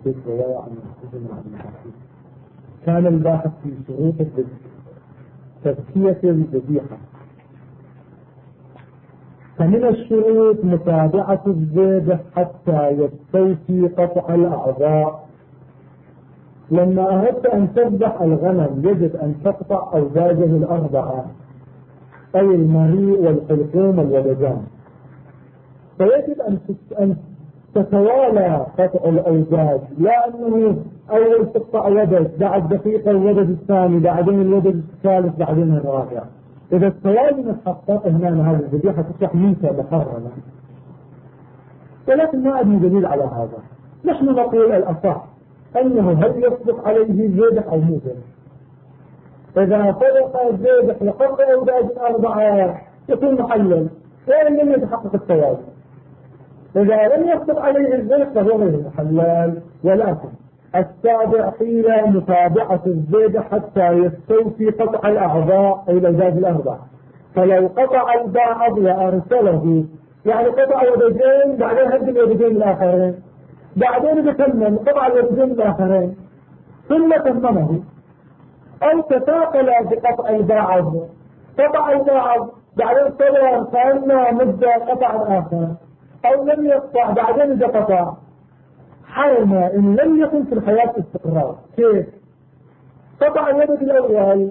حدث رواية عن ابن عبد الحكيم كان الباحث في شروط الذبح تزكية الذبيحة، فمن الشروط متابعة الذبح حتى يستوفي قطع الأعضاء. لما أردت أن تذبح الغنم يجب أن تقطع أوزاجه الأربعة، أي المريء والحلقوم والودجان، فيجب أن تتوالى قطع الأوزاج، لا أنه أول تقطع ودج بعد دقيقة الودج الثاني بعدين الودج الثالث بعدين الرابع. إذا التوالي متحقق هنا هذه الذبيحة تصبح ميتة محرمة، ولكن ما أبني دليل على هذا. نحن نقول الأصح أنه هل يصدق عليه الذبح أو مو ذبح. إذا صدق الذبح لقطع أوزاج الأربعة يكون محلل وإن لم يتحقق التوالي. إذا لم يصدق عليه الذبح فهو غير محلل. ولكن السابع قيل متابعة الذبح حتى يستوفي قطع الأعضاء أي الأوزاج الأربعة، فلو قطع البعض وأرسله يعني قطع ودجين بعدين هد الودجين الآخرين بعدين بتمم قطع الودجين الآخرين ثم تممه، أو تثاقل بقطع البعض قطع البعض بعدين صبر فأنا مدة قطع الآخر، أو لم يقطع بعدين إذا قطع حرم إن لم يكن في الحياة استقرار. كيف؟ قطع اليد الأول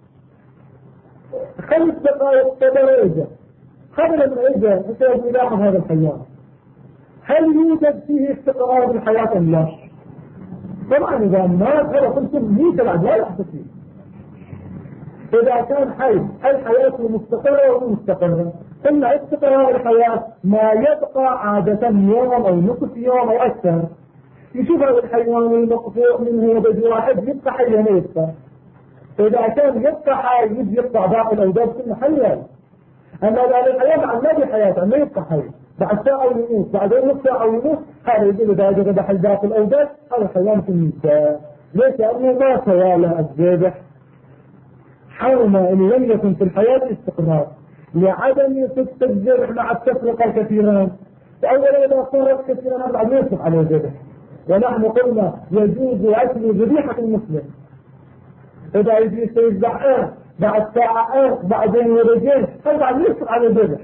5 دقائق صبر إجا قبل أن إجا بسبب ملاحظ هذا الحيوان، هل يوجد فيه استقرار بالحياة أم لا؟ طبعا إذا مات هذا قلتم ميت بعد لا يحدث فيه. إذا كان حي الحياة مستقرة ومستقرة، إن استقرار الحياة ما يبقى عادة يوم أو نصف يوم أو أكثر. يشوف هذا الحيوان المقطوع منه ودج واحد يبقى حي ما يبقى. إذا كان يبقى حي يبقى باقي الأوزاج كله حيا. أما هذا الحيوان عن ما بحياته ما يبقى حي، بعد ساعة يموت بعدين نص ساعة يموت، هذا يقول إذا ذبح باقي الأوزاج هذا الحيوان في الميتة. ليش؟ لأنه ما توالى الذبح. حرم إن لم يكن في الحياة استقرار لعدم صدق الذبح مع التفرقة الكثيران. أولا إذا صارت كثيرا بعد يصبح على الذبح، ونحن قلنا يجوز أكل ذبيحة المسلم إذا يجي سيذبح بعد ساعة بعدين ورجين هذا بعد يصبح على الذبح،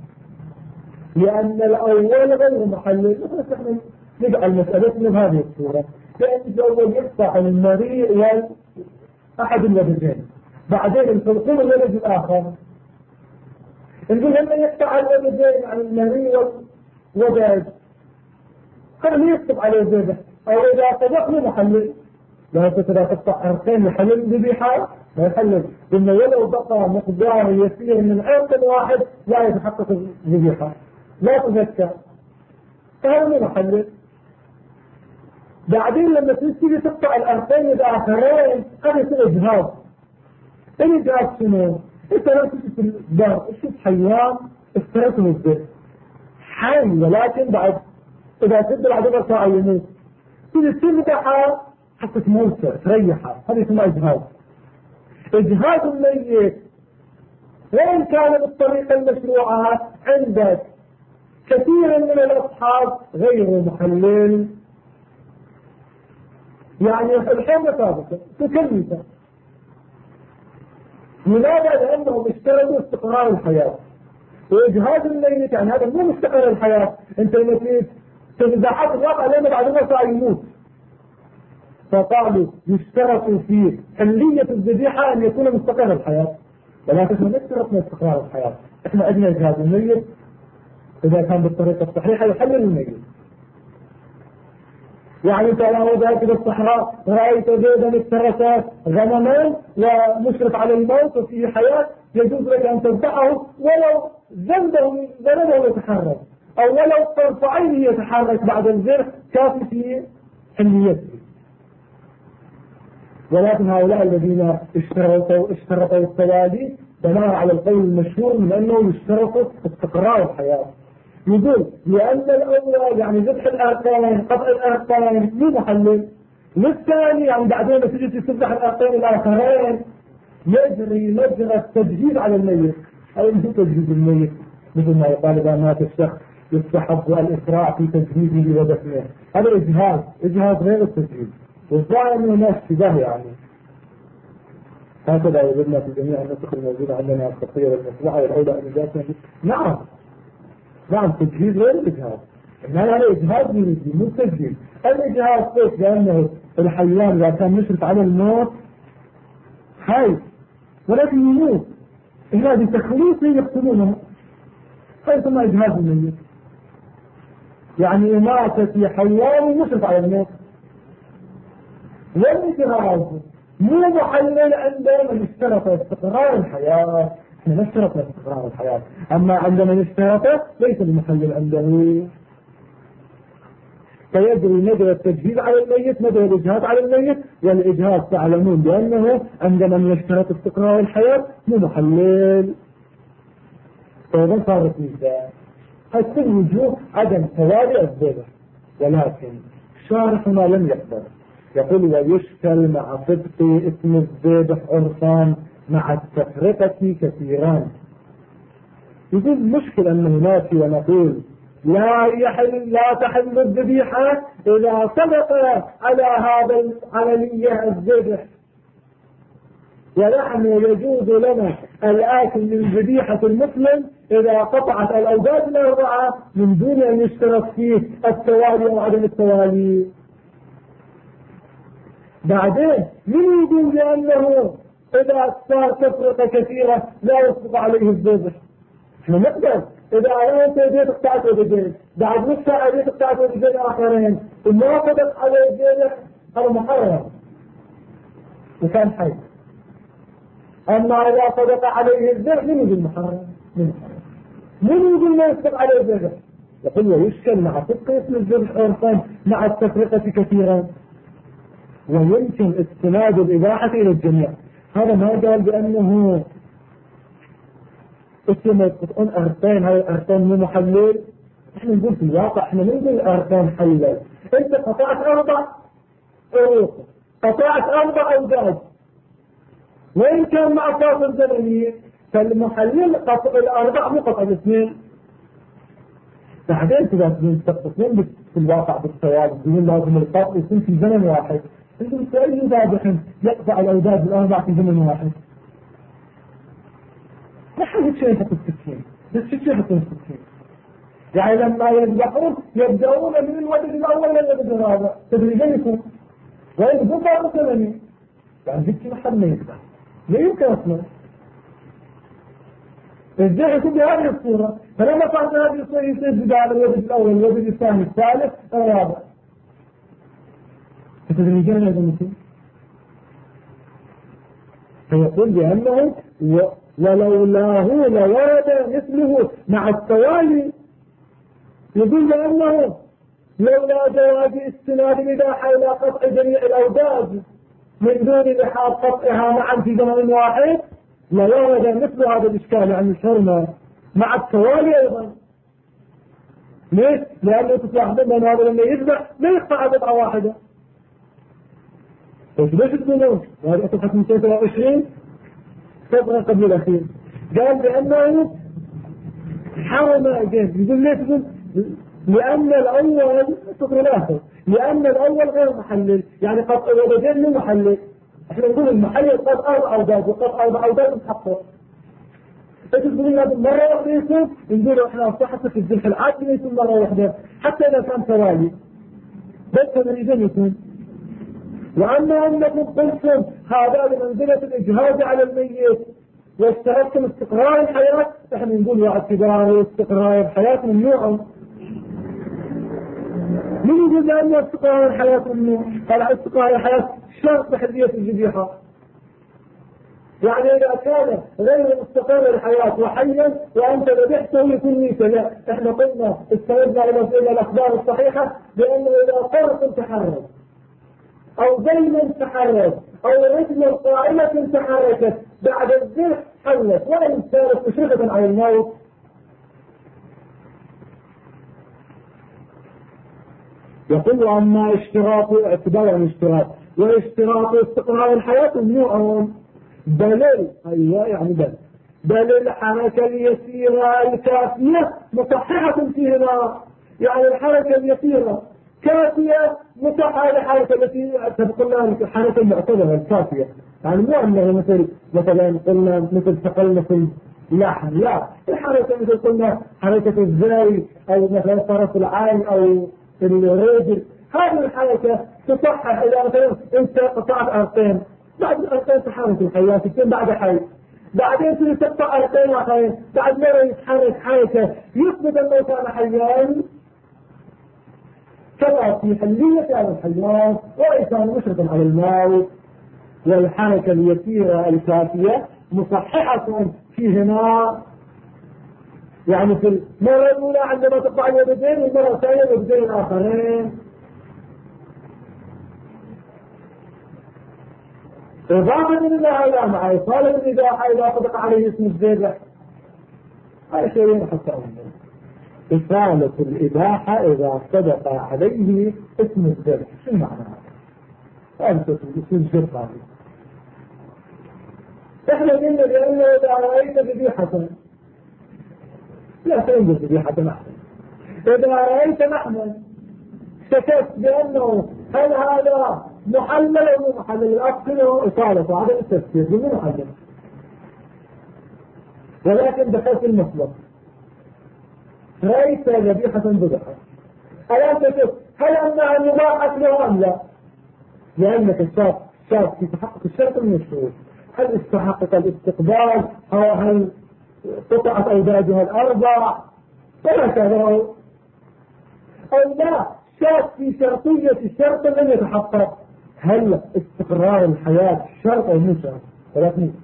لأن الأول غير محلل. نحن نجعل مسألتنا بهذه الصورة، لأن الأول يقطع المريء وأحد الوجهين بعدين الحلقوم الولد الآخر، نقول لما يقطع الولدين عن المريء والودج قبل يكتب عليه الذبح، أو إذا صدقنا محلل. لا تترى تقطع عرقين يحلل الذبيحة لا يحلل، إنه ولو بقى مقدار يسير من عرق واحد لا يتحقق الذبيحة لا تذكر، فهذا مو محلل. بعدين لما تيجي تقطع العرقين الآخرين قد يصير إجهاض. الإجهاض شنو؟ أنت لو تجي في الدار تشوف حيوان استرسل الذبح حي، ولكن بعد إذا تبدأ بعد ربع ساعة يموت تيجي تذبحها حتى تموت تريحها، هذا يسمى إجهاض. إجهاض الميت وإن كان بالطريقة المشروعة عندك كثيرا من الأصحاب غير محلل، يعني الحمى ثابتة تكلفة. لماذا؟ لأنهم اشترطوا استقرار الحياة، وإجهاض الميت يعني هذا مو مستقر الحياة. أنت الميت تذبحات الواقع لأنه بعد ما ساعة يموت، فقالوا يشترط في حلية الذبيحة أن يكون مستقر الحياة، ولكن احنا نشترط من استقرار الحياة. احنا عندنا إجهاض الميت إذا كان بالطريقة الصحيحة يحلل الميت. يعني انت لو ذاك الصحراء رأيت زيدا افترسا غنمان ومشرف على الموت وفيه حياة، يجوز لك أن تذبحه ولو ذنبه يتحرك، أو ولو طرف عينه يتحرك بعد الذبح كافي في حليته. ولكن هؤلاء الذين اشترطوا التوالي بناء على القول المشهور من أنه يشترطوا استقرار الحياة، يقول لأن الأول يعني ذبح الأرقين قطع الأرقين مو محلل، والثاني يعني بعدين تجي تذبح الأرقين الآخرين يجري مجرى التجهيز على الميت. أي مو تجهيز الميت مثل ما يقال إذا مات الشخص يستحب الإسراع في تجهيزه ودفنه. هذا إجهاز غير التجهيز، والظاهر أنه ناس شبه يعني. هكذا وجدنا في جميع النسخ الموجودة عندنا الشخصية والمصلحة والأولى أن يجاسنا. نعم تجهيز غير الإجهاز، إنما هذا إجهاز يريد مو تجهيز. الإجهاز ليش؟ لأنه الحيوان إذا كان مشرف على الموت حي ولكن يموت، هذه تخليصه يقتلونه، فيسمى إجهاز الميت. يعني إماتة حيوان مشرف على الموت. والإجهاز مو محلل عندنا من اشترط استقرار الحياة، احنا نشترط استقرار الحياة، اما عندما نشترط ليس المحلل عنده. فيجري مدى التجهيز على الميت مدى الإجهاز على الميت، والإجهاز تعلمون بأنه عندما نشترط استقرار الحياة مو محلل. فإذا صارت مثال هذه وجوه عدم توالي الذبح، ولكن شارحنا لم يقبل. يقول ويشكل مع صدق اسم الذبح عرفان مع التفرقة كثيران. يقول مشكل أنه ناتي ونقول لا تحل الذبيحة إذا صدق على هذا العملية الذبح، ونحن يجوز لنا الآكل من ذبيحة المسلم إذا قطعت الأوجاج الأربعة من دون أن يشترط فيه التوالي أو عدم التوالي. بعدين من يقول لأنه إذا صار تفرقة كثيرة لا يصدق عليه الذبح؟ احنا نقدر إذا أنت يديك اقطعت وبجين بعد نص ساعة يديك اقطعت وبجين آخرين وما صدق عليه الذبح، هذا محرم وكان حي. أما إذا صدق عليه الذبح من يقول محرم؟ من يقول ما يصدق عليه الذبح؟ يقول ويشكل مع صدق اسم الذبح عرفان مع التفرقة كثيرا، ويمكن استناد الإباحة إلى الجميع. هذا ما قال بأنه اسمه يقطعون أرتين، هاي الأرتين مو محلل. احنا نقول في الواقع احنا نقول الأرتين حلل. انت قطعت 4 عروق، قطعت 4 أوجاج، وإن كان مع فاصل زمني فالمحلل قطع ال4 مو قطع ال2. بعدين تقدرون تقطعون في الواقع بالتوالي بدون لازم القطع يكون في زمن واحد. انتم أي ذابح يقطع الأوجاج ال4 في زمن واحد؟ ما حد شيء يحط السكين، بس شو يحط السكين؟ يعني لما يذبحون يبدأون من الولد الأول إلى الولد الرابع تدريجيا يكون، وإذا مو فاضل زمني يعني ذكي ما حد ما يذبح، لا يمكن أصلا. الذبح يكون بهذه الصورة، فلما صارت هذه الصورة يصير بداية الولد الأول الولد الثاني الثالث الرابع تدريجيا يكون. فيقول بأنه ولولاه لورد مثله مع التوالي. يقول بأنه لولا جواز استناد الإباحة إلى قطع جميع الأوجاج من دون لحاظ قطعها معا في زمن واحد لورد مثل هذا الإشكال عن الحرمة مع التوالي أيضا. ليش؟ لأنه تصلح من هذا لما يذبح لا يقطع قطعة واحدة. ليش تقولون؟ وهذه صفحة 223 صفحة قبل الأخير قال بأنه حرم جيد. يقول ليش؟ يقول لأن الأول سطر الآخر، لأن الأول غير محلل، يعني قطع الوجهين مو محلل. احنا نقول المحلل قطع 4 أوجاج وقطع 4 أوجاج متحقق. ايش تقولون هذا مرة واحدة يكون؟ نقول احنا صحته في الذبح العادي يكون مرة واحدة حتى إذا كان توالي بس تدريجيا يكون. وأما أنكم قلتم هذا بمنزلة الإجهاز على الميت واستردتم استقرار الحياة، احنا نقول واعتبار استقرار الحياة ممنوع. من يقول لأن استقرار الحياة ممنوع؟ قال استقرار الحياة شرط بحرية الذبيحة. يعني إذا كان غير مستقر الحياة وحيا وأنت ذبحته يكون ميتا، لا احنا قلنا استندنا إلى الأخبار الصحيحة بأنه إذا فرق تحرك أو دينا تحرك أو رجل قائمة تحركت بعد الذبح حلت وإن كانت مشرفة على الموت. يقول أما اشتراط اعتبار الاشتراط واشتراط استقرار الحياة ممنوع. بل أيوة يعني بل بل الحركة اليسيرة الكافية مصححة فيهما. يعني الحركة اليسيرة كافية مصححة الحركة التي قلنا الحركة المعتبرة الكافية. يعني مو أنه مثلا قلنا مثل ثقل مثل لحم، لا، الحركة مثل قلنا حركة الزاي أو مثلا طرف العين أو الرجل، هذه الحركة تصحح. إذا مثلا أنت قطعت أرقين، بعد الأرقين تحرك الحياة تكون بعد حي، بعدين تريد تقطع أرقين آخرين، بعد مرة يتحرك حركة يثبت أنه كان حيان، كما في حلية هذا الحيوان وإن كان مشرفا على الموت. والحركة اليسيرة الكافية مصححة فيهما. يعني في المرة الأولى عندما تقطع اليدين، والمرة الثانية اليدين الآخرين. إضافة إلى هذا مع إيصال الإباحة إذا صدق عليه اسم الذبح، هذا شيء حتى أولا. إصالة الإباحة إذا صدق عليه اسم الذبح، شو معنى هذا؟ اسم الذبح احنا قلنا بأنه إذا رأيت ذبيحة لا تنجز ذبيحة أحسن. إذا رأيت لحما شككت بأنه هل هذا محلل أو مو محلل، الأصل هو إصالة عدم التفكير مو محلل، ولكن دخلت المطلق رأيت ذبيحة ذبحت، الآن تشوف هل أنها مباحة له أم لا؟ لأنك الشاب في تحقق الشرط من الشروط، هل استحقق الاستقبال أو هل قطعت أوداجها الأربع وهكذا، أو لا شاك في شرطية الشرط لم يتحقق، هل استقرار الحياة شرط أو مو شرط؟ ولكن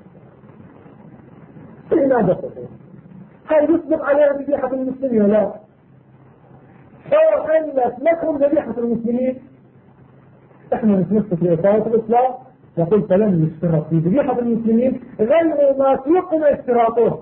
لماذا تقول هل يصدق عليها ذبيحة المسلمين؟ لا. أو حلت لكم ذبيحة المسلمين، احنا نتمسك بإطارة الإسلام نقول فلن يشترط في ذبيحة المسلمين غير ما توقن اشتراطه،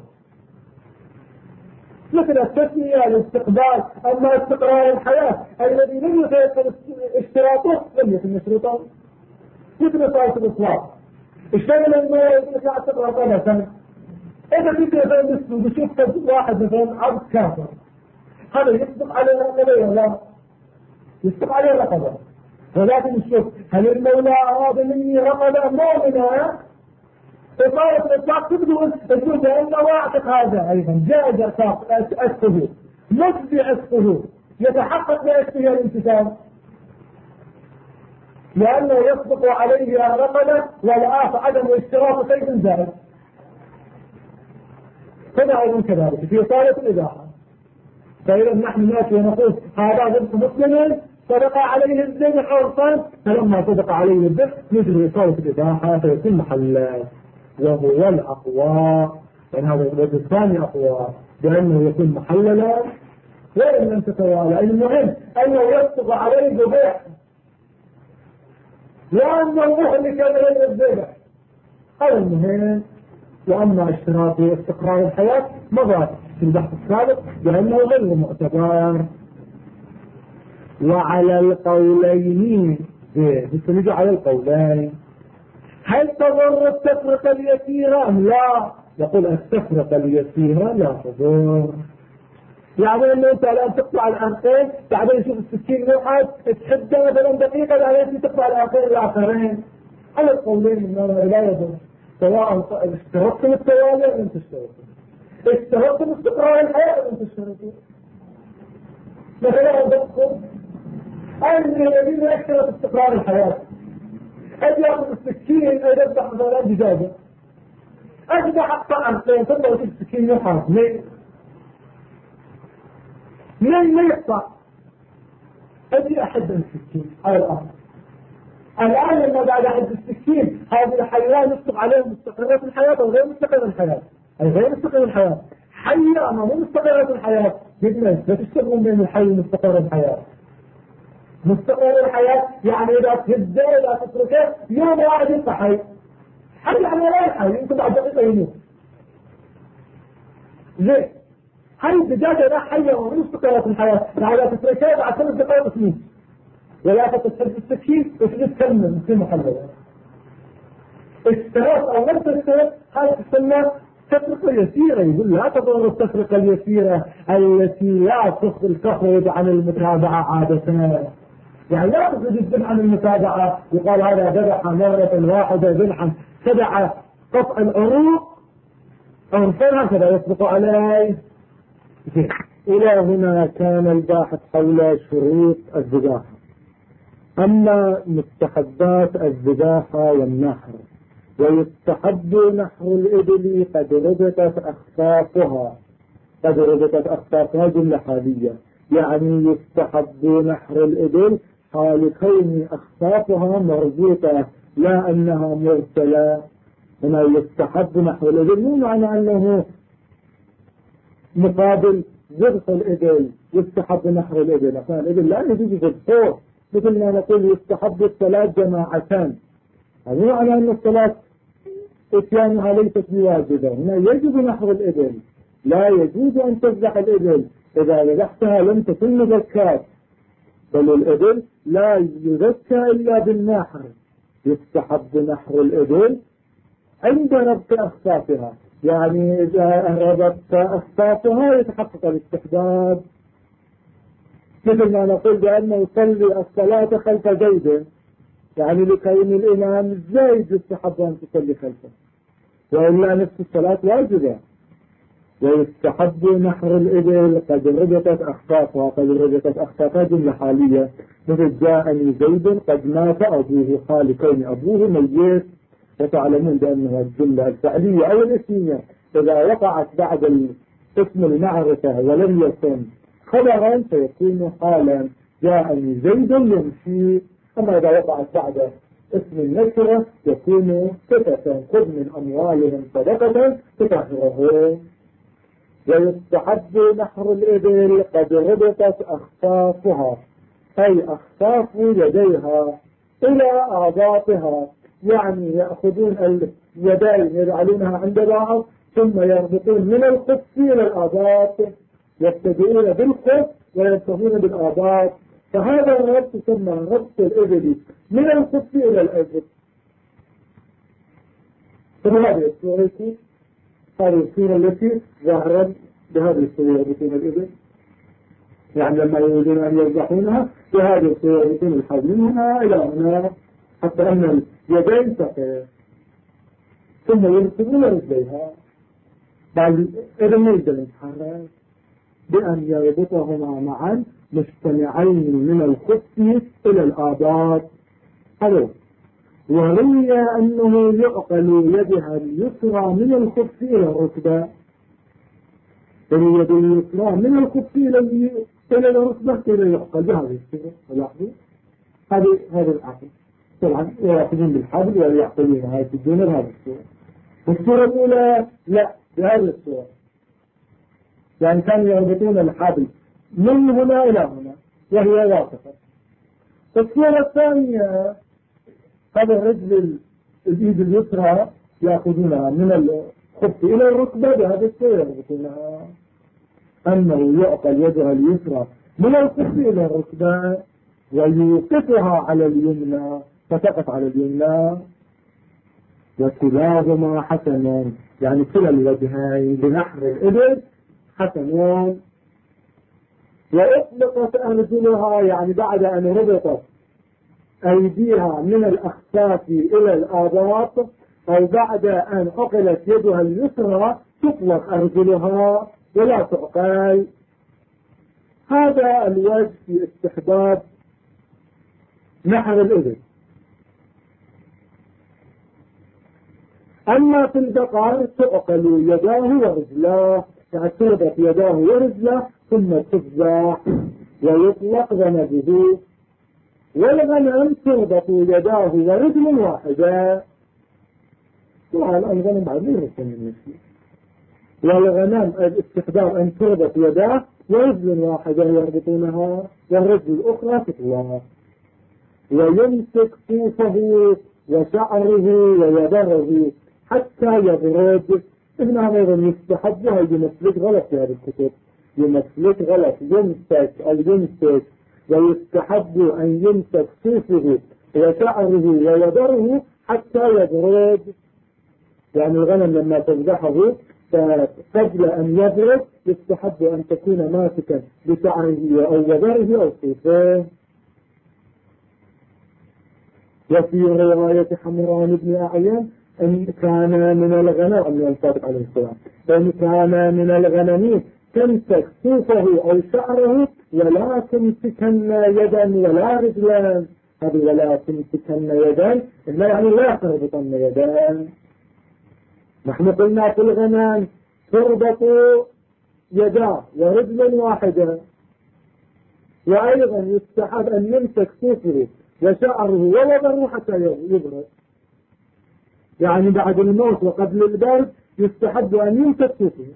مثل التسمية الاستقبال. أما استقرار الحياة الذي لم يتيقن اشتراطه لم يتم شروطه، مثل صلاة الإسلام اشتغل الماء يطلع استقرار طبعا سنة. إذا فيك مثلا بشوف واحد مثلا عبد كافر، هذا يصدق عليه رقبة ولا لا؟ يصدق عليه رقبة، ولكن الشوف هل المولى أراد مني رقبة مؤمنة؟ إطارة الإطلاق تقول بأنه واعتق هذا أيضا جائز أسفه، نجزي أسفه، يتحقق بأسفه الانتساب، لأنه يصدق عليه رقبة والآخر عدم اشتراط شيء زائد. كما أيضا كذلك في إطارة الإباحة، فإذا نحن نأتي ونقول هذا ذبح مسلم صدق عليه الذبح عرفا، فلما صدق عليه الذبح نجري إطارة الإباحة فيكون محلا، وهو الأقوى. يعني هذا الوجه الثاني أقوى بأنه يكون محللا وإن لم تتوالى. المهم أنه يصدق عليه الذبح وأنه مهلك غير الذبح، هذا المهم. وأما اشتراط استقرار الحياة مضى في البحث السابق لأنه غير معتبر. وعلى القولين نجي على القولين، هل تضر التفرقة اليسيرة أم لا؟ يقول التفرقة اليسيرة لا تضر. يعني أنه أنت الآن تقطع الأرقين بعدين يشوف السكين نوعات تحدى مثلا دقيقة بعدين تقطع الأرقين الآخرين. على القولين إنه لا يضر، سواء اشترطتم التوالي أو لم تشترطوا، اشترطتم استقرار الحياة أو لم تشترطوا. مثلا أردتكم أن الذين يشترط استقرار الحياة أجي يأخذ السكين يذبح مثلا دجاجة، أجي أقطع أرقين ثم أجيب السكين يحرق ليه يقطع؟ أجي أحد السكين على الأرض. الآن لما بعد أحد السكين هذه الحيوان يصدق عليهم مستقرة الحياة أو غير مستقرة الحياة، أي غير مستقرة الحياة، حية أما مو مستقرة الحياة. بدنا لا تشتغلون بين الحي ومستقرة الحياة. مستقرة الحياة يعني إذا تهده إذا تتركه يوم واحد يبقى حي يعني لا يحي، يمكن بعد دقيقة يموت. ليه؟ هاي الدجاجة لا حية ومو مستقرة الحياة، يعني إذا تتركه بعد 3 دقائق تموت، ولا تتحد السكين وتتكلم في محلها. اشتراط او لم تشترط هذا تسمى تفرقة يسيرة، يقول لا تضر التفرقة اليسيرة التي لا تخرج عن المتابعة عادة. يعني لا تخرج الذبح عن المتابعة، يقال هذا ذبح مرة واحدة ذبحا تبع قطع العروق أو هكذا يطلق عليه. إلى هنا كان الباحث حول شروط الذباحة. أما مستحبات الذباحة والنحر، ويستحب نحر الإبل قد ربطت أخفافها. قد ربطت أخفافها جملة حالية، يعني يستحب نحر الإبل حال كون أخفافها مربوطة لا أنها مرسلة. هنا يستحب نحر الإبل مو معنى أنه مقابل ذبح الإبل يستحب نحر الإبل. عشان الإبل لا يجوز ذبحه، مثل ما نقول يستحب الصلاة جماعتان، هذا معنى أن الصلاة إتيانها ليست بواجبة. هنا يجب نحر الإبل، لا يجوز أن تذبح الإبل، إذا ذبحتها لم تكن مذكاة، بل الإبل لا يذكى إلا بالنحر. يستحب نحر الإبل عند ربط أخفافها، يعني إذا ربطت أخفافها يتحقق الاستحباب، مثل ما نقول بأنه يصلي الصلاة خلف زيد، يعني لكون الإمام زيد يستحب أن تصلي خلفه، وإلا نفس الصلاة واجبة. ويستحب نحر الإبل قد ربطت أخفافها. قد ربطت أخفافها جملة حالية، مثل جاءني زيد قد مات أبوه، حال كون أبوه ميت. وتعلمون بأنها الجملة الفعلية أو الاسمية إذا وقعت بعد اسم المعرفة ولم يكن خبرا فيكون حالا، جاءني زيد يمشي. أما إذا وقعت بعد اسم النكرة يكون صفة، خذ من أموالهم صدقة تطهرهم. ويستحب نحر الإبل قد ربطت أخفافها، أي أخفاف يديها إلى أعضاءها، يعني يأخذون اليدين يجعلونها عند بعض ثم يربطون من الخف إلى الأعضاء، يبتدئون بالخف وينتهون بالأعضاء. فهذا الربط يسمى ربط الإبل من الخف إلى الأجل. فهذه الصورة، هذه الصورة التي ظهرت بهذه الصورة يربطون الإبل، يعني لما يريدون أن يذبحونها بهذه الصورة يربطون الحبل من هنا إلى هنا حتى أن اليدين تقف، ثم يربطون رجليها. بعد إذا ما يقدر يتحرك بأن يربطهما معا مجتمعين من الخف إلى الآباط. حلو. وروي أنه يعقل يدها اليسرى من الخف إلى الركبة، اليد اليسرى من الخف إلى الركبة إلى يعقل بهذه الصورة. ولاحظوا هذا العقل طبعا يأخذون بالحبل ويعقلون هاي تدون بهذه الصورة. الصورة الأولى لا بهذه الصورة، يعني كانوا يربطون الحبل من هنا إلى هنا وهي واقفة. الصورة الثانية هذا الرجل الإيد اليسرى يأخذونها من الخف إلى الركبة بهذه الصورة يربطونها. أنه يعقل يدها اليسرى من الخف إلى الركبة ويوقفها على اليمنى فتقف على اليمنى. وكلاهما حسنان، يعني كلا الوجهين لنحر الإبل حسنان. وأطلقت أرجلها، يعني بعد أن ربطت أيديها من الأخفاف إلى الآباط، أو بعد أن عقلت يدها اليسرى تطلق أرجلها ولا تعقل. هذا الوجه في استحباب نحر الإبل. أما في البقر تعقل يداه ورجلاه، يعني تربط يداه ورجلاه ثم تفزع ويطلق ذنبه. والغنم تربط يداه ورجل واحدة، طبعا الغنم بعد ما يرسل من نفسه. والغنم الاستحباب أن تربط يداه ورجل واحدة يربطونها والرجل الأخرى تطلق. ويمسك صوفه وشعره ويبره حتى يبرد. ابن عمر يستحب، هذا يمسلك غلط في هذه الكتب، يمسلك غلط، يمسك ويستحب أن يمسك صوفه وشعره ويبره حتى يبرد. يعني الغنم لما تذبحه فقبل أن يبرد يستحب أن تكون ماسكا بشعره أو وبره أو صوفه. وفي رواية حمران بن أعين إن كان من الغنم من الصادق عليه السلام إن كان من الغنم تمسك صوفه أو شعره ولا تمسكن يدا ولا رجلا. هذه ولا تمسكن يدا إلا يعني لا تربطن يدان. نحن قلنا في الغنم تربط يداه ورجل واحدة. وأيضا يستحب أن يمسك صوفه وشعره ووبره حتى يبرد، يعني بعد الموت وقبل البرد يستحب أن يمسك صوفه.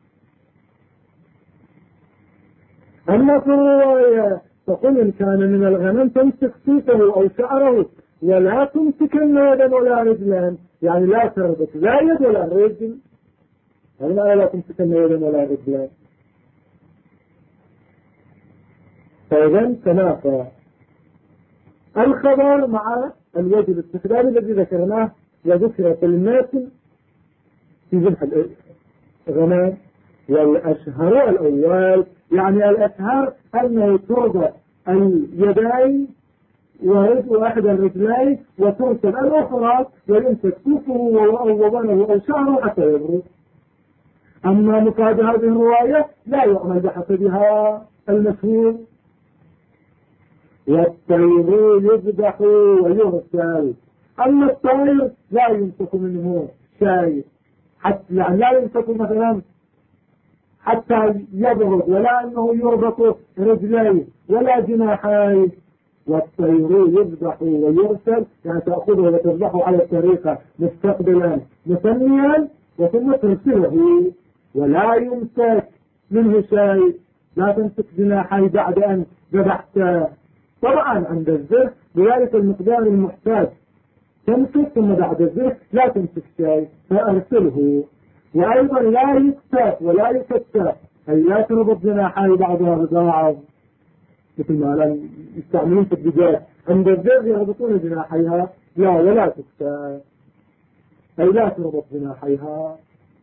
أما في الرواية فقل إن كان من الغنم تمسك صوفه أو شعره ولا تمسكن يدا ولا رجلا، يعني لا تربط لا يد ولا رجل. هذا لا تمسكن يدا ولا رجلا. فإذا تنافى الخبر مع الوجه الاستخدامي الذي ذكرناه وذكر في الماتن في ذبح الغنم. والأشهر الأول يعني الأشهر أنه تربط اليدين وأحد الرجلين وترسل الأخرى ويمسك صوفه ووضنه أو شعره حتى يبرد. أما مفاد هذه الرواية لا يعمل بحسبها المشهور. والطير يذبح ويرسل. أما الطير لا يمسك منه شيء، حتى يعني لا يمسك مثلا حتى يبرد، ولا أنه يربط رجليه ولا جناحيه. والطير يذبح ويرسل يعني تأخذه وتذبحه على الطريقة مستقبلا مثنيا وثم ترسله، ولا يمسك منه شيء. لا تمسك جناحيه بعد أن ذبحته. طبعا عند الذبح بذلك المقدار المحتاج تمسك، ثم بعد الذبح لا تمسك شيء فأرسله. وأيضا لا يكتف ولا يكتف، أي لا تربط جناحيه بعضها ببعض مثل ما يستعملون في الدجاج. عند الذبح يربطون جناحيها، لا ولا تكتف، أي لا تربط جناحيها،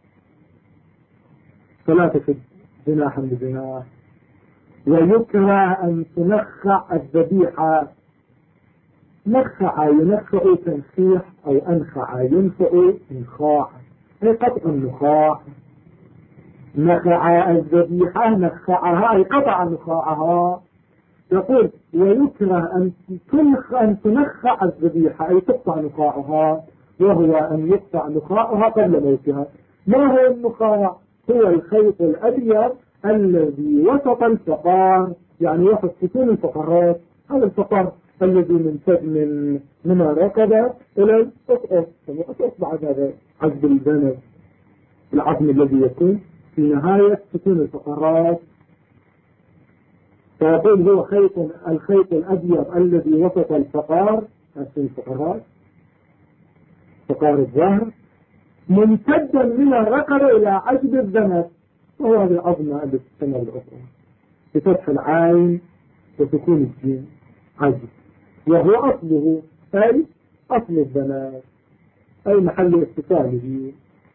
فلا تكتف جناحا بجناح. ويكره أن تنخع الذبيحة. نخع ينخع تنخيح أو أنخع ينخع انخاع، أي قطع النخاع. نخع الذبيحة نخعها أي قطع نخاعها. يقول ويكره أن تنخع الذبيحة أي تقطع نخاعها، وهو أن يقطع نخاعها قبل موتها. ما هو النخاع؟ هو الخيط الأبيض الذي وسط الفقار، يعني وسط فتون الفقرات. هذا الفقر الذي ممتد من الرقبة إلى الأسقف، الأسقف بعد هذا عزب الذنب العظم الذي يكون في نهاية فتون الفقرات. فيقول هو الخيط الأبيض الذي وسط الفقار، الفقرات فقار الظهر، ممتدا من الرقبة إلى عزب الذنب، وهو هذه العظمة التي تسمى الأخرى بفتح العين وسكون الجيم عزب، وهو أصله أي أصل الذنب أي محل اتصاله.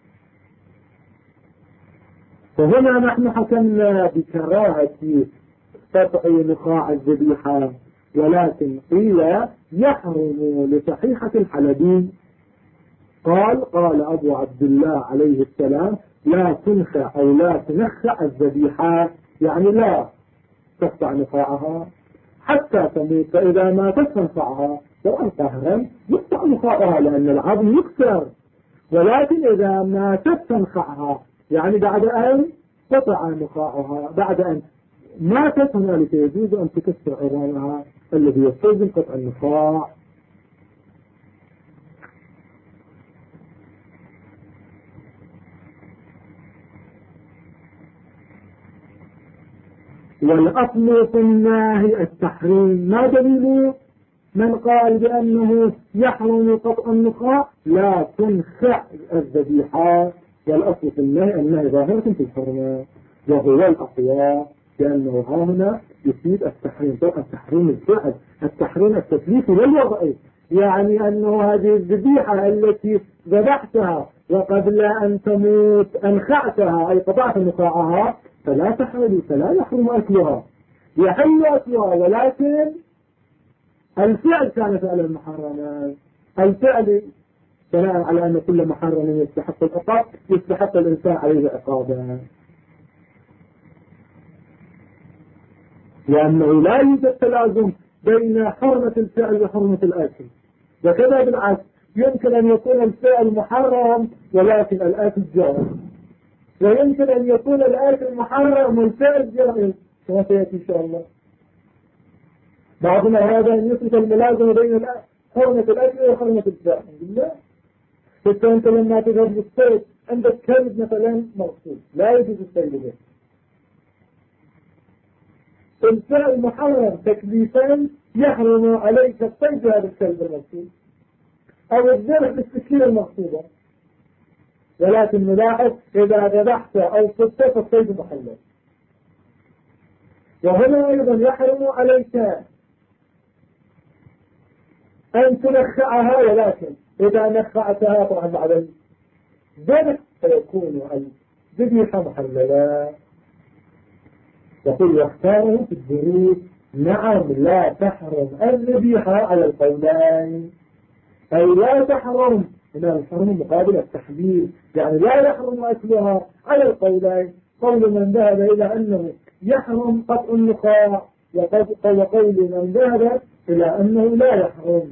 فهنا نحن حكمنا بكراهة قطع نخاع الذبيحة، ولكن قيل يحرم لصحيحة الحلبي. قال أبو عبد الله عليه السلام لا تنخع أو لا تنخع الذبيحة، يعني لا تقطع نخاعها حتى تموت، فإذا ما تنخعها سواء قهرا يقطع نخاعها لأن العظم يكسر. ولكن إذا ما تنخعها يعني بعد أن قطع نخاعها، بعد أن ماتت، هنالك يجوز أن تكسر عظامها الذي يستلزم قطع النخاع. والأصل في النهي التحريم. ما دليل من قال بأنه يحرم قطع النخاع؟ لا تنخع الذبيحة. والأصل في النهي ظاهرة في الحرمة، وهو الأقوى لأنه هنا يفيد التحريم. التحريم الفعل، التحريم التكليفي والوضعي، يعني أنه هذه الذبيحة التي ذبحتها وقبل أن تموت أنخعتها أي قطعت نخاعها فلا يحرم أكلها، يحل أكلها، ولكن الفعل كان فعلا محرما. الفعل بناء على أن كل محرم يستحق العقاب يستحق الإنسان عليه عقابا، لأنه لا يوجد تلازم بين حرمة الفعل وحرمة الآكل. وكذا بالعكس يمكن أن يكون الفعل محرم ولكن الآكل جائز، ويمكن أن يكون الآكل محرم والفعل جائز كما سيأتي إن شاء الله. بعضنا هذا أن يثبت الملازمة بين حرمة الأكل وحرمة الفعل. لا، أنت لما تذهب للصيد عندك كلب مثلا مغصوب لا يجوز الصيد به، الفعل محرم تكليفا يحرم عليك الصيد هذا الكلب المغصوب أو الذبح بالسكين المغصوبة، ولكن نلاحظ إذا ذبحت أو صدت فالصيد محلل. وهنا أيضا يحرم عليك أن تنخعها، ولكن إذا نخعتها طبعا بعد الذبح فيكون الذبيحة محللة. يقول واختاره في الدروس نعم لا تحرم الذبيحة على القولين، أي لا تحرم هنا الحرم مقابل التحليل، يعني لا يحرم أكلها على القولين، قول من ذهب إلى أنه يحرم قطع النخاع وقول من ذهب إلى أنه لا يحرم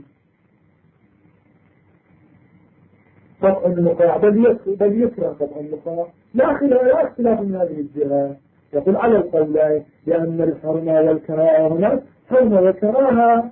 قطع النخاع بل يكره قطع النخاع. لا اختلاف من هذه الجهة. يقول على القولين لأن الحرمة والكراهة هنا حرمة وكراهة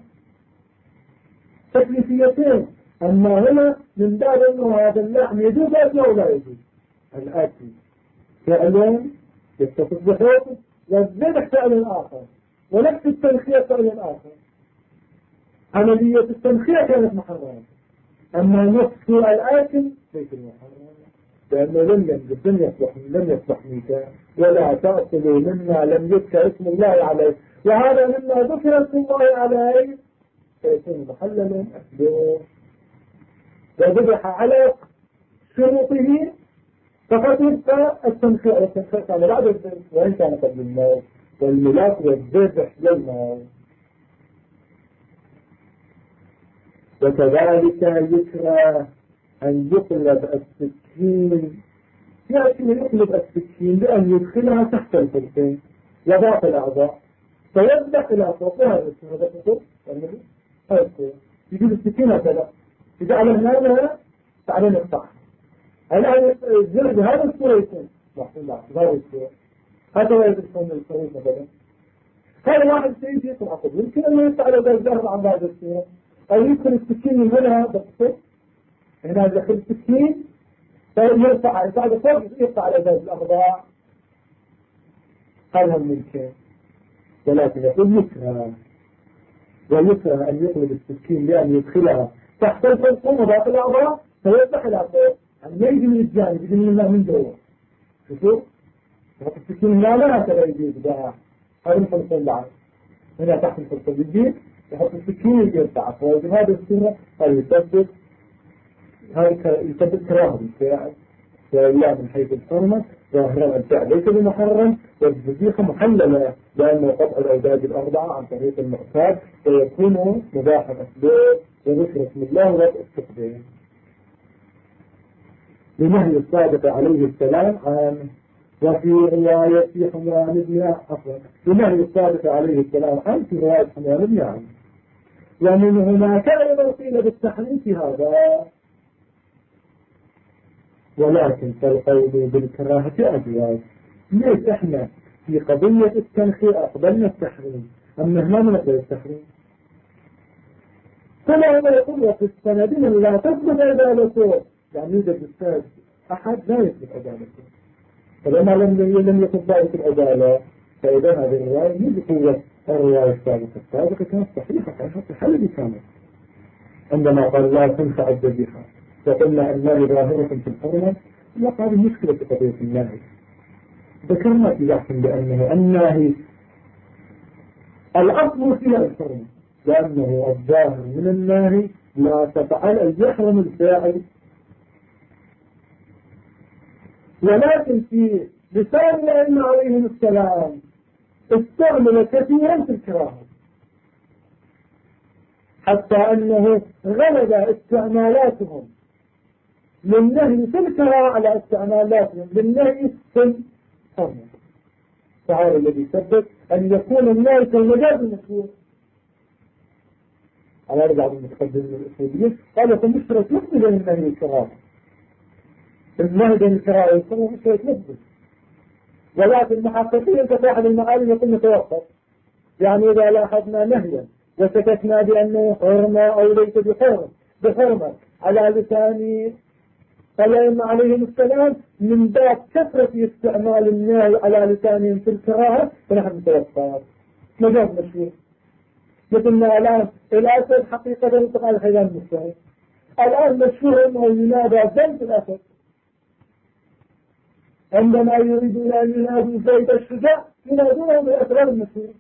تكليفيتين، أما هنا من باب أنه هذا اللحم يجوز أكله ولا يجوز الأكل فعل يتصف بحكم والذبح فعل آخر، ونفس التنخية فعل آخر. عملية التنخية كانت محرمة، أما نفس الآكل ليس محرم، لأنه لم يصبح ميتا ولا تأكلوا مما لم يذكر اسم الله عليه، وهذا مما ذكر اسم الله عليه فيكون محللا أكله. وذبح على شروطه فقد يبقى التنخية كان بعد الذبح وإن كان قبل الموت، والملاك والذبح للموت. وكذلك يكره أن يقلب السكين، يأتي يقلب السكين بأن يدخلها تحت الفلسين وضعف الأعضاء فيذبح إلى فوقها هذا الفطر يجيب السكين هكذا يجعل هنا تعالى نقطع الآن الزرد هذا الصورة يكون هذا الصورة هذا يدخل من الصورة مثلا. هذا واحد سيدي يطلع قبل يمكن أنه يفعل هذا الزهر عن هذا الصورة، أو يدخل السكين من هنا بالصورة هنا يدخل السكين فيرفع بعد فوق يقطع على ذات الأخضاع. هذا ممكن، ولكن يقول يكره ويكره أن يقلب السكين لأن يدخلها تحت الفلقوم وضعف الأخضاع فيفتح إلى فوق أن يجي من الجانب يجي من الله من جوا. شوفوا يحط السكين هنا لا هكذا يجي يبدأ هذا الفلقوم بعد هنا تحت الفلقوم يجي يحط السكين يجي يرفع فوق هذا السنة هذا يثبت كراهة بالفعل وإلا من حيث الحرمة ظاهرا الفعل ليس بمحرم والذبيحة محللة لأنه قطع الأوداد الأربعة عن طريق المعتاد ويكون مباحا أسباب وذكر اسم الله ولا استخدام. لنهي الصادق عليه السلام عن وفي رواية حمران بن عفوا لنهي الصادق عليه السلام عن في رواية حمران بن عفوا. ومن هناك أيضا قيل بالتحريم في هذا، ولكن فالقول بالكراهة أجواز. ليش احنا في قضية التنخير أقبلنا التحريم أما هنا ما نقبل التحريم؟ فلا هو يقول وفي السند من لا تثبت عدالته، يعني يوجد أستاذ أحد لا يثبت عدالته، فلما لم يكن ذلك العدالة فإذا هذه الرواية هي بقوة الرواية السابقة كانت صحيحة في حل كامل عندما قال لا تنفع الذبيحة وقلنا النهي ظاهرة في الحرمة. لا هذه مشكلة في قضية النهي، ذكرنا في بحث بأنه النهي الأصل فيها الحرمة لأنه الظاهر من النهي لا تفعل أن يحرم الفاعل. ولكن في لسان الأئمة عليهم السلام استعمل كثيرا في الكراهة، حتى أنه غلب استعمالاتهم للنهي في الكراهة على استعمالاتهم للنهي في الحرمة. فهذا الذي سبب أن يكون النهي كالمجاز المشهور. على بعض المتقدمين الأصوليين قال لكم مشترك لفظي بين النهي والكراهة. النهي بين الكراهة والكراهة مشترك لفظي، ولكن محققين كفاحل المعالم يقول متوقف. يعني إذا لاحظنا نهيا وسكتنا بأنه حرمة أو ليس بحرمة على لسان الأئمة عليهم السلام من باب كثرة استعمال النهي على لسانهم في الكراهة، فنحن نتوقف مجاز مشهور. مثلنا الآن الأسد حقيقة يطلق على الحيوان المفترس. الآن مشهور أنه ينادى ذنب الأسد عندما يريدون أن ينادوا زيد الشجاع ينادونه بالأسرار المشهور.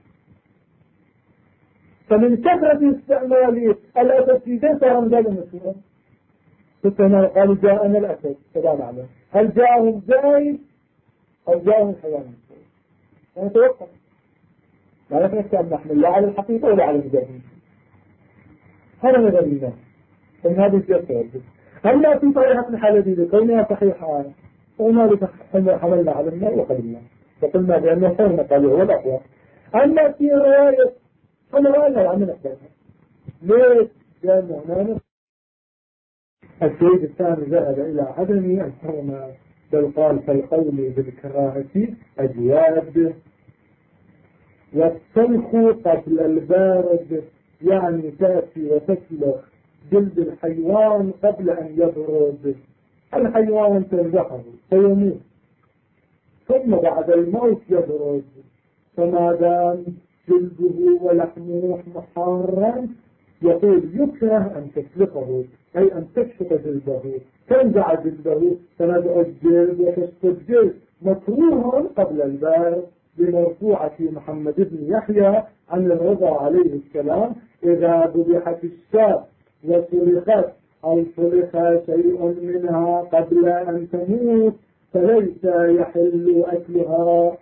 فمن كثرة استعمال الأسد في زيد صار مجاز مشهور. ثم قالوا جاءنا الأسد فلا نعلم هل جاءهم زيد أو جاءهم الحيوان المفترس. نتوقف لا نتكلم نحن لا على الحقيقة ولا على المجاهدين. هذا مجال الله إن هذه الجسد. أما في طريقة الحالة دي لكونها صحيحة وما حملنا على الماء وقلنا فقلنا بأنه حرمة قالوا هو الأقوى. أما في رواية فنرأينا عن نفسها ليش؟ لأنه هنا السيد الثاني ذهب إلى عدم الحرمة، بل قال فالقول بالكراهة أجواد، والسلخ قبل البارد يعني تأتي وتسلخ جلد الحيوان قبل أن يبرد. الحيوان تنزحه فيموت ثم بعد الموت يبرد، فما دام جلده ولحمه محارا يقول يكره أن تسلخه أي أن تكشف جلده، تنزع جلده تنزع الجلد وتسقط الجلد، مكروه قبل البارد. بمرفوعة محمد بن يحيى عن الرضا عليه السلام إذا ذبحت الشاة وسلخت أو سلخ شيء منها قبل أن تموت فليس يحل أكلها.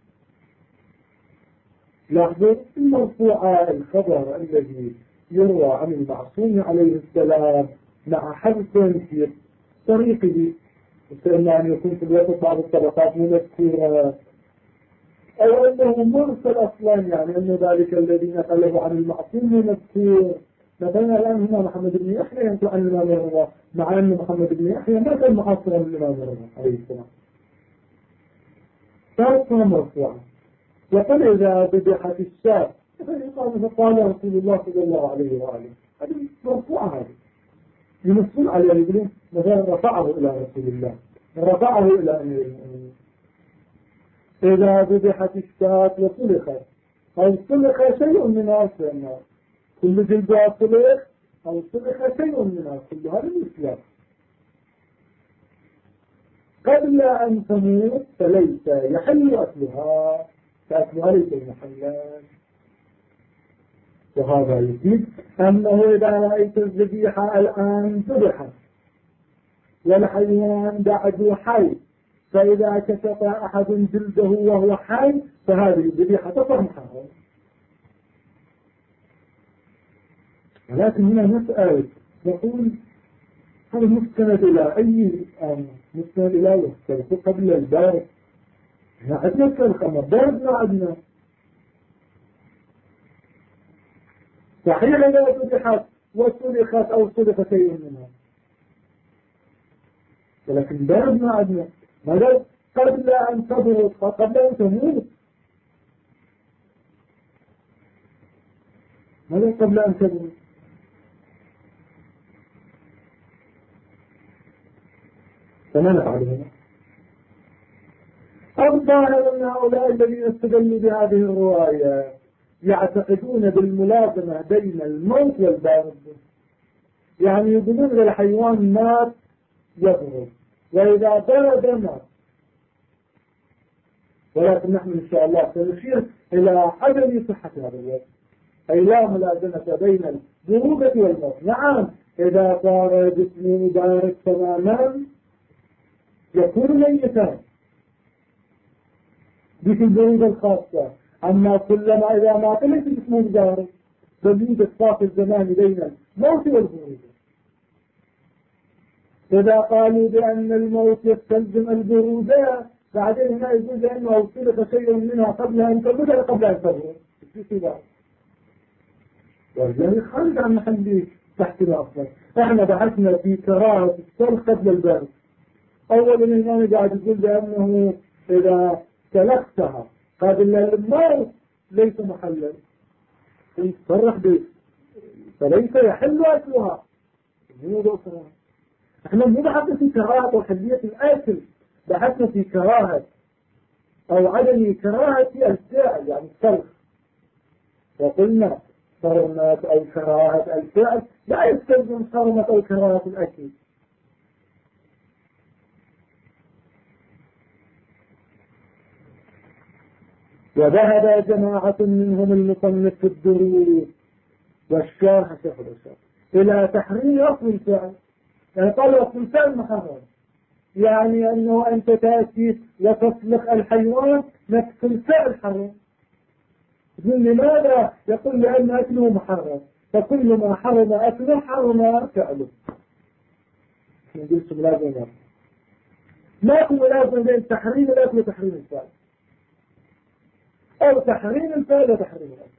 لاحظوا المرفوعة الخبر الذي يروى عن المعصوم عليه السلام مع حرف في طريقه، وسألنا أن يكون في الوسط بعض الطبقات مذكورة أو أنه مرسل أصلا، يعني أن ذلك الذي نقله عن المعصوم مذكور. مثلا الآن هنا محمد بن يحيى ينقل عن الإمام الرضا، مع أن محمد بن يحيى ما كان محاصرا للإمام الرضا عليه السلام، كانت مرفوعة. وقال إذا ذبحت الشاة قال رسول الله صلى الله عليه وآله، هذه مرفوعة، هذه ينصون عليه يقولون مثلا رفعه إلى رسول الله، رفعه إلى أمير المؤمنين. إذا ذبحت الشاة وسلخت أو سلخ شيء منها فإنها كل جلدها سلخ أو سلخ شيء منها كل هذا الإسلام قبل أن تموت فليس يحل أكلها، فأكلها ليس المحلات. وهذا يفيد أنه إذا رأيت الذبيحة الآن ذبحت والحيوان بعد حي، فإذا كشف أحد جلده وهو حي فهذه الذبيحة تطرحها. ولكن هنا نسأل نقول هذا مستند إلى أي مستند إلى وقت قبل البارد. عندنا كالخمر بارد ما عندنا صحيح إذا ذبحت وسلخت أو سلخ شيء منها، ولكن بارد ما عندنا. ماذا قبل أن تبرد قبل أن تموت؟ ماذا قبل أن تموت؟ فما نفعل هنا؟ الظاهر أن هؤلاء الذين استدلوا بهذه الرواية يعتقدون بالملازمة بين الموت والبارد، يعني يقولون إذا الحيوان مات يبرد وإذا برد مات. ولكن نحن إن شاء الله سنشير إلى عدم صحة هذا الوجه، أي لا ملازمة بين البرودة والموت. نعم إذا صار جسمه بارد تماما يكون ميتا بك البرودة الخاصة. أما كلما إذا ما ليس جسمه بارد بل يوجد فاصل زماني بين الموت والبرودة. إذا قالوا بأن الموت يستلزم البرودة بعدين هنا يقول لأنه أوصلك شيء منها قبل أن تموت قبل أن تبرد. والله خارج عن محل تحتنا أفضل. احنا بحثنا في كراهة السلخ قبل البرد. أولا الإمام قاعد يقول بأنه إذا سلختها قبل الموت ليس محلا يصرح به فليس يحل أكلها. احنا مو بحثنا في كراهة وحلية الأكل، بحثنا في كراهة أو عدم كراهة الفعل يعني السلخ. وقلنا حرمة أو كراهة الفعل لا يستلزم حرمة أو كراهة الأكل. وذهب جماعة منهم المصنف في الدروس والشارح شيخ الإسلام إلى تحريم أصل الفعل. يعني قالوا أصل الفعل محرم، يعني أنه أنت تأتي وتطلق الحيوان نفس الفعل حرم. لماذا؟ يقول لأن أكله محرم، فكل ما حرم أكله حرم فعله. نقول لازم ما يكون لازم بين تحريم الأكل وتحريم الفعل، أو تحريم الفعل وتحريم الأكل.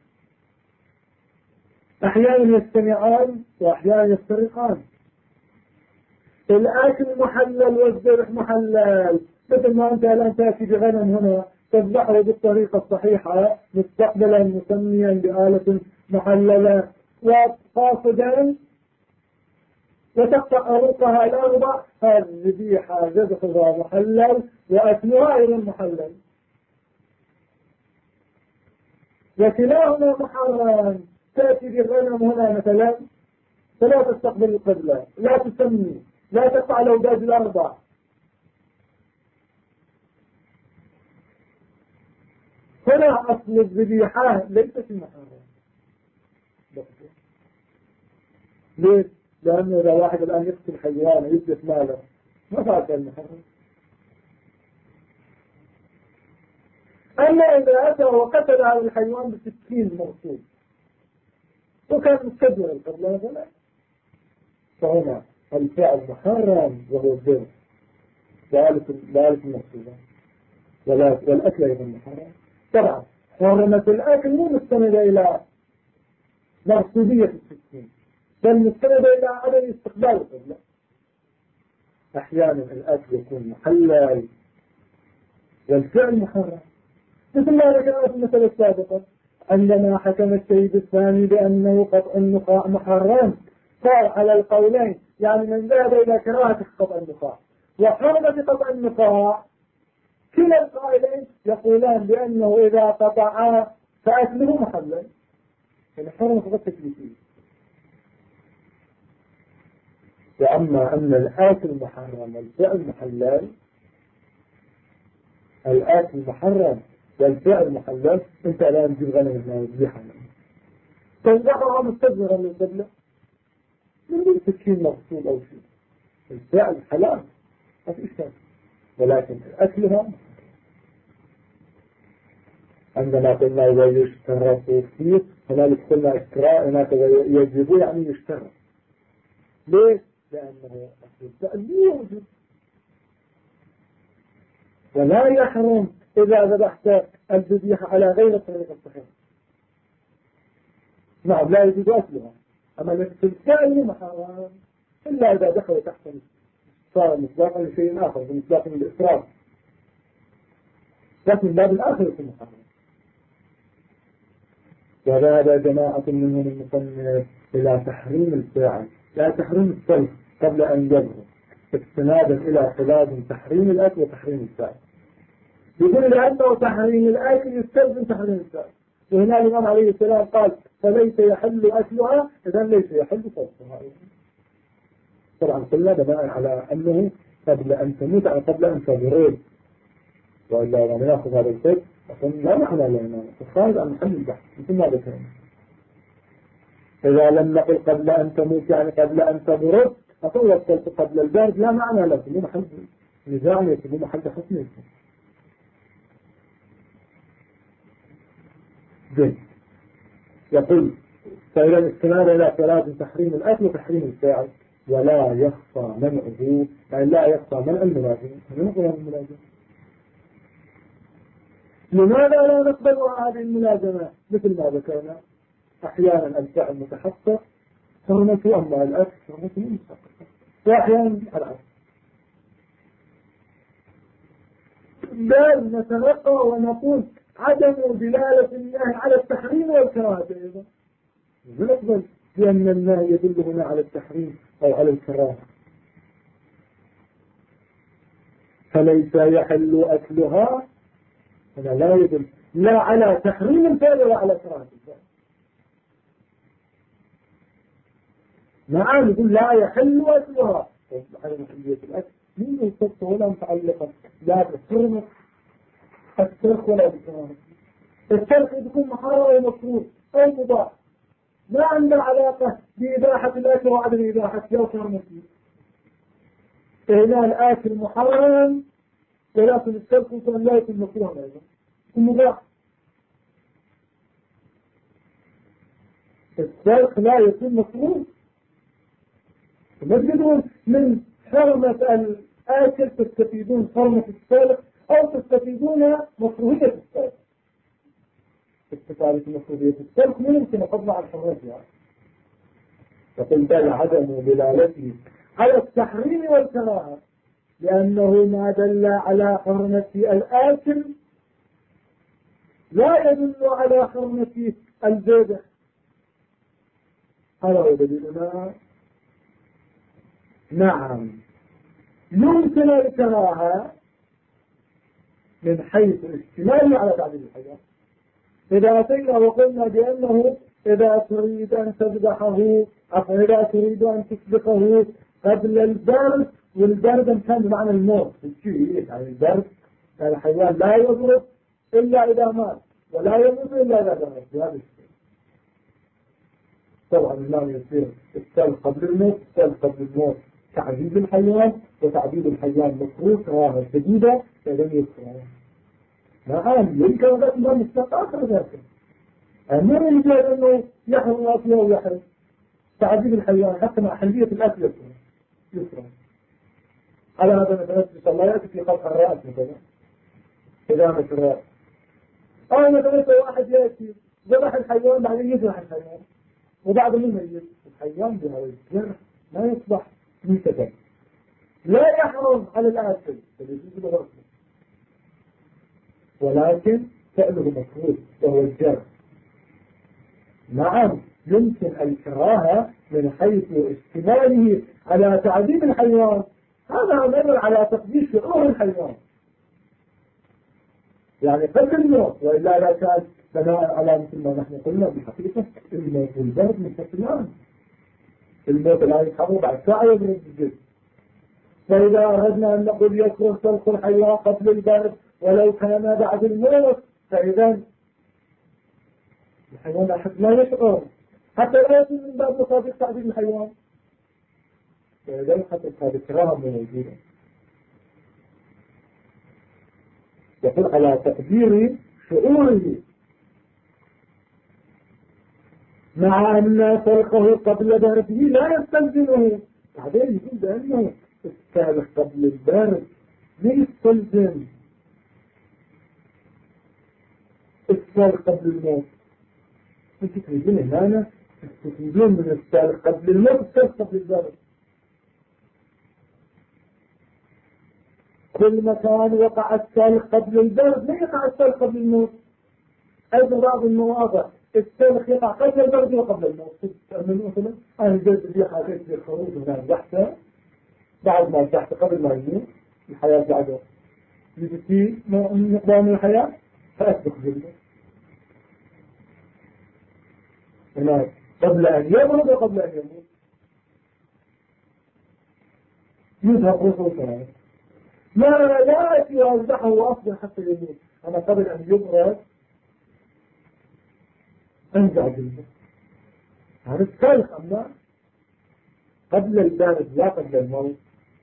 أحيانا يجتمعان وأحيانا يفترقان. الأكل محلل والذبح محلل، مثل ما أنت الآن تأتي بغنم هنا تذبحه بالطريقة الصحيحة مستقبلا مسميا بآلة محللة وقاصدا وتقطع عروقها الأربع، هذه الذبيحة ذبحها محلل وأكلها أيضا محلل، وكلاهما محرم. تأتي بالغنم هنا مثلا فلا تستقبل القبلة، لا تسمي، لا تقطع الأوداد الأربع. هنا أصل الذبيحة ليست محرم. ليش؟ لأنه إذا واحد الآن يقتل حيوان ويثبت ماله ما فعل المحرم. أما إذا أتى وقتل على الحيوان بسكين مغصوب وكان مستدور القبلة فلا، فهنا الفعل محرم وهو الذبح ذلك المقصودة، والأكل أيضا محرم. طبعا حرمة الأكل مو مستندة إلى مغصوبية السكين بل مستندة إلى عدم استقبال القبلة. أحيانا الأكل يكون محلل والفعل محرم، مثل ما ذكرنا في المثل السابقة عندما حكم السيد الثاني بأنه قطع النخاع محرم صار على القولين، يعني من ذهب إلى كراهة قطع النخاع وحرمة قطع النخاع، كلا القائلين يقولان بأنه إذا قطعا فأكله محلل، يعني حرمة قطع تكليفية. وأما أن الآكل محرم والفعل محلل، الآكل محرم والفعل محلل، انت الآن تجيب غنم من الذبيحة تنزعها مستجرا من القبلة من دون تسكين مغسول أو شيء، الفعل حلال ما في إشكال، ولكن أكلها عندما قلنا ويشترط فيه هنالك قلنا اشتراء، هناك يجب يعني يشترط. ليش؟ لأنه الفعل يوجد ولا يحرم إذا ذبحت الذبيحة على غير الطريقة الصحيحة. نعم لا يجوز أكلها، أما الفعل محرم إلا إذا دخل تحت صار مصداقا لشيء آخر مصداقا للإسراف، لكن باب الآخر يكون محرم. وذهب جماعة منهم المصنف إلى تحريم الفاعل لا تحريم السلف قبل أن يظهر، استنادا إلى خلاف تحريم الأكل وتحريم الفاعل. يقول لأنه تحريم الأكل يستلزم تحريم الفاعل، وهنا الإمام عليه السلام قال فليس يحل أكلها إذن ليس يحل صوتها. طبعا قلنا بناء على أنه قبل أن تموت أو قبل أن تضرب، وإلا لم يأخذ هذا الفكر أصلا لا معنى لنا الخارج عن محل البحث مثل ما ذكرنا. إذا لم نقل قبل أن تموت يعني قبل أن تمرض أقول السلق قبل البرد لا معنى له في محل نزاع في محل حكم. جيد. يقول فإذا الاستناد إلى ثلاث تحريم الأكل وتحريم الساعد ولا يخفى منعه يعني لا يخفى منع الملازمة لماذا لا نقبل هذه الملازمة مثل ما ذكرنا أحيانا الفعل متحقق حرمته أما الأكل حرمته متحقق وأحيانا العكس بل نتلقى ونقول عدم دلالة النهي على التحريم والكراهة أيضا نقبل لأن النهي يدل هنا على التحريم أو على الكراهة فليس يحل أكلها هنا لا يدل لا على تحريم الفعل ولا على كراهة الفعل. نعم يقول لا يحل أكلها على محلية الأكل من الصدق ولا متعلقة لا بحرمة السرق ولا بكراهة. السرق يكون محرم أو مكروه أو مباح ما عنده علاقة بإباحة الأكل وعدم إباحته أو حرمته. هنا الأكل محرم ولكن السرق يكون لا يكون مكروه أيضا يكون مباح. السرق لا يكون مكروه ما تقدرون من حرمة الآكل تستفيدون حرمة السرق أو تستفيدون مكروهية السرق. استفادة مكروهية السرق ممكن أفضل عن حرمتها. فقل بل عدم دلالته على التحريم والكراهة لأنه ما دل على حرمة الآكل لا يدل على حرمة الذبح. هذا هو دليلنا. نعم يمكن الكراهة من حيث اشتماله على تعديل الحياة. إذا أتينا وقلنا بأنه إذا تريد أن تذبحه أو إذا تريد أن تسبقه قبل البرد والبرد كان بمعنى الموت يعني البرد الحيوان لا يضرب إلا إذا مات ولا يموت إلا إذا ضرب بهذا الشيء. طبعا الآن يصير السلق قبل الموت السلق قبل الموت تعذيب الحيوان وتعذيب الحيوان مكروه كراهة شديدة فلم يكره. نعم يمكن ذلك ما مستقر ذلك ما يجب أنه يحرم أكله ويحرم تعذيب الحيوان حتى مع حلية الأكل يكره. على هذا مثلا الله يأتي في قطع الرأس مثلا إدامة الرأس أو مثلا واحد يأتي ذبح الحيوان بعدين يذبح الحيوان وبعد من يميت الحيوان بهذا الجرح ما يصبح ميتة لا يحرم على الآكل ولكن فعله مكروه وهو الجرح. نعم يمكن الكراهة من حيث اشتماله على تعذيب الحيوان هذا أمر على تقدير شعور الحيوان يعني قبل الموت وإلا لا كان بناء على مثل ما نحن قلنا بحقيقة الموت والبرد مستقلان. الموت الآن يتحضر بعد ساعة يضرب الجسم. فإذا أردنا أن نقول يكره سلق الحيوان قبل البرد ولو كان بعد الموت فإذا الحيوان أحد لا يشعر حتى لا يكون من باب مصادق تعذيب الحيوان فإذا حتى هذه كراهة موجودة. يقول على تقدير شعوره مع أن سلقه قبل برده لا يستلزمه. بعدين يقول بأنه السالق قبل البرد لا يستلزم السالق قبل الموت. انت تريدون هنا تستفيدون من السالق قبل الموت السالق قبل البرد. كل مكان وقع السالق قبل البرد لا يقع السالق قبل الموت. أيضا بعض المواضع السالق يقع قبل البرد وقبل الموت. مثلا أنا جلت لي حاجات للخروج من البحثة بعد ما البحث قبل ما يموت الحياة بعده يجي مقدار من الحياة فأسبق جلده هناك قبل أن يبرد وقبل أن يموت يذهب رسوله ما لا يأتي وأزدحه وأفضل حتى يموت. أنا قبل أن يبرد أنزع جلده هذا السلخ. أما قبل البارد لا قبل الموت.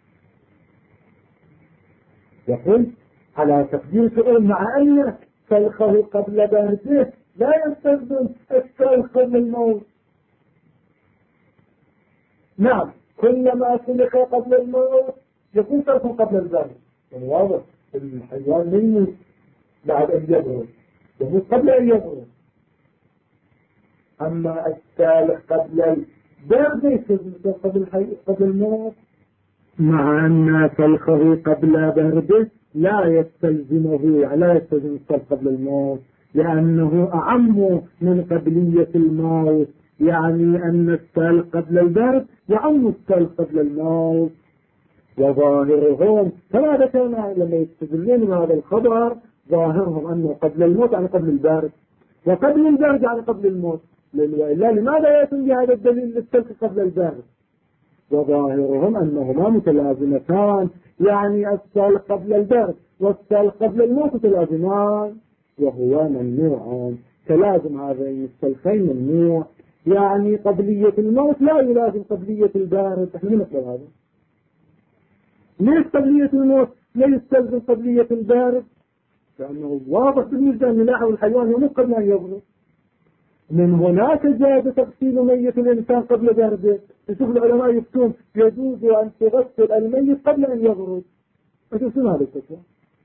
يقول على تقدير سؤال مع أن سلخه قبل بارده لا يستلزم السلخ قبل الموت. نعم كلما سلخ قبل الموت يكون سلخه قبل البارد. يعني واضح الحيوان لا يموت بعد أن يبرد، يموت قبل أن يبرد. أما السالخ قبل البارد يستلزم قبل الموت، مع أن سلخه قبل برده لا يستلزمه، لا يستلزم السلخ قبل الموت، لأنه أعم من قبلية الموت. يعني أن السلخ قبل البرد يعم السلخ قبل الموت. وظاهرهم كما ذكرنا لما يستدلون من هذا الخبر، ظاهرهم أنه قبل الموت يعني قبل البرد، وقبل البرد يعني قبل الموت. وإلا لماذا يأتون بهذا الدليل للسلخ قبل البرد؟ وظاهرهم أنهما متلازمتان، يعني السلخ قبل البرد والسلخ قبل الموت متلازمان، وهو ممنوع. تلازم هذين السلخين ممنوع، يعني قبلية الموت لا يلازم قبلية البارد. احنا نقول هذا ليش قبلية الموت لا يستلزم قبلية البارد؟ لأنه واضح بالنسبة أن لاحظ الحيوان يموت قبل أن يبرد. من هناك جاز تغسيل ميت الإنسان قبل برده. يشوف العلماء يفتون يجوز أن تغسل الميت قبل أن يبرد. أشوفون هذا الفتوى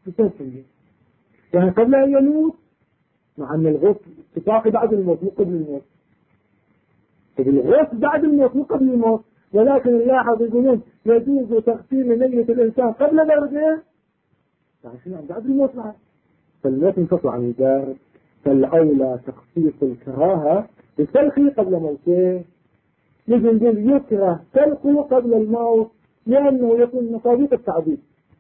يعني قبل أن يموت، مع أن الغسل اتفاقي بعد الموت مو قبل الموت. الغسل بعد الموت مو قبل الموت، ولكن نلاحظ يقولون يجوز تغسيل ميت الإنسان قبل برده يعني شنو بعد الموت معه، فالموت ينفصل عن البارد. فالأولى تخصيص الكراهة بسلخه قبل موته. نجي نقول يكره سلخه قبل الموت لأنه يكون مصادق التعذيب،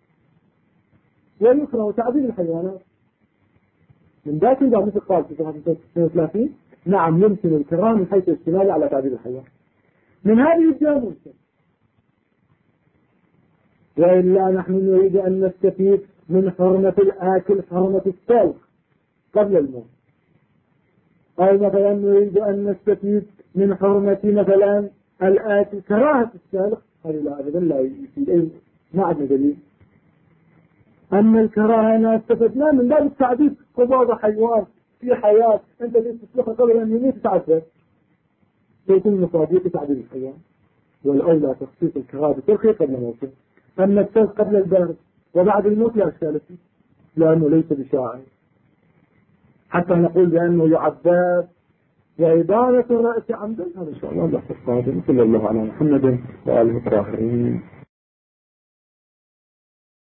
ويكره تعذيب الحيوانات. من ذاك الباب مثل قال في 32 نعم يمكن الكراهة من حيث الاشتمال على تعذيب الحيوان. من هذه الجهة ممكن، وإلا نحن نريد أن نستفيد من حرمة الآكل حرمة السلخ قبل الموت، أو مثلا نريد أن نستفيد من حرمة مثلا الآكل كراهة السلخ. هذا لا أبدا لا يفيد أي، ما عندنا دليل. أما الكراهة أنا استفدنا من باب التعذيب. قباض حيوان في حياة أنت تسلخه قبل أن يموت تعذب، فيكون مصادق تعذيب الحيوان. والأولى تخصيص الكراهة بسلخه قبل موته. أما السلخ قبل البرد وبعد الموت لا إشكال فيه، لأنه ليس بشاعر، حتى نقول بأنه يعذب وإبانة الرأس عمدا. هذا إن شاء الله البحث القادم. صلى الله على محمد وآله الطاهرين.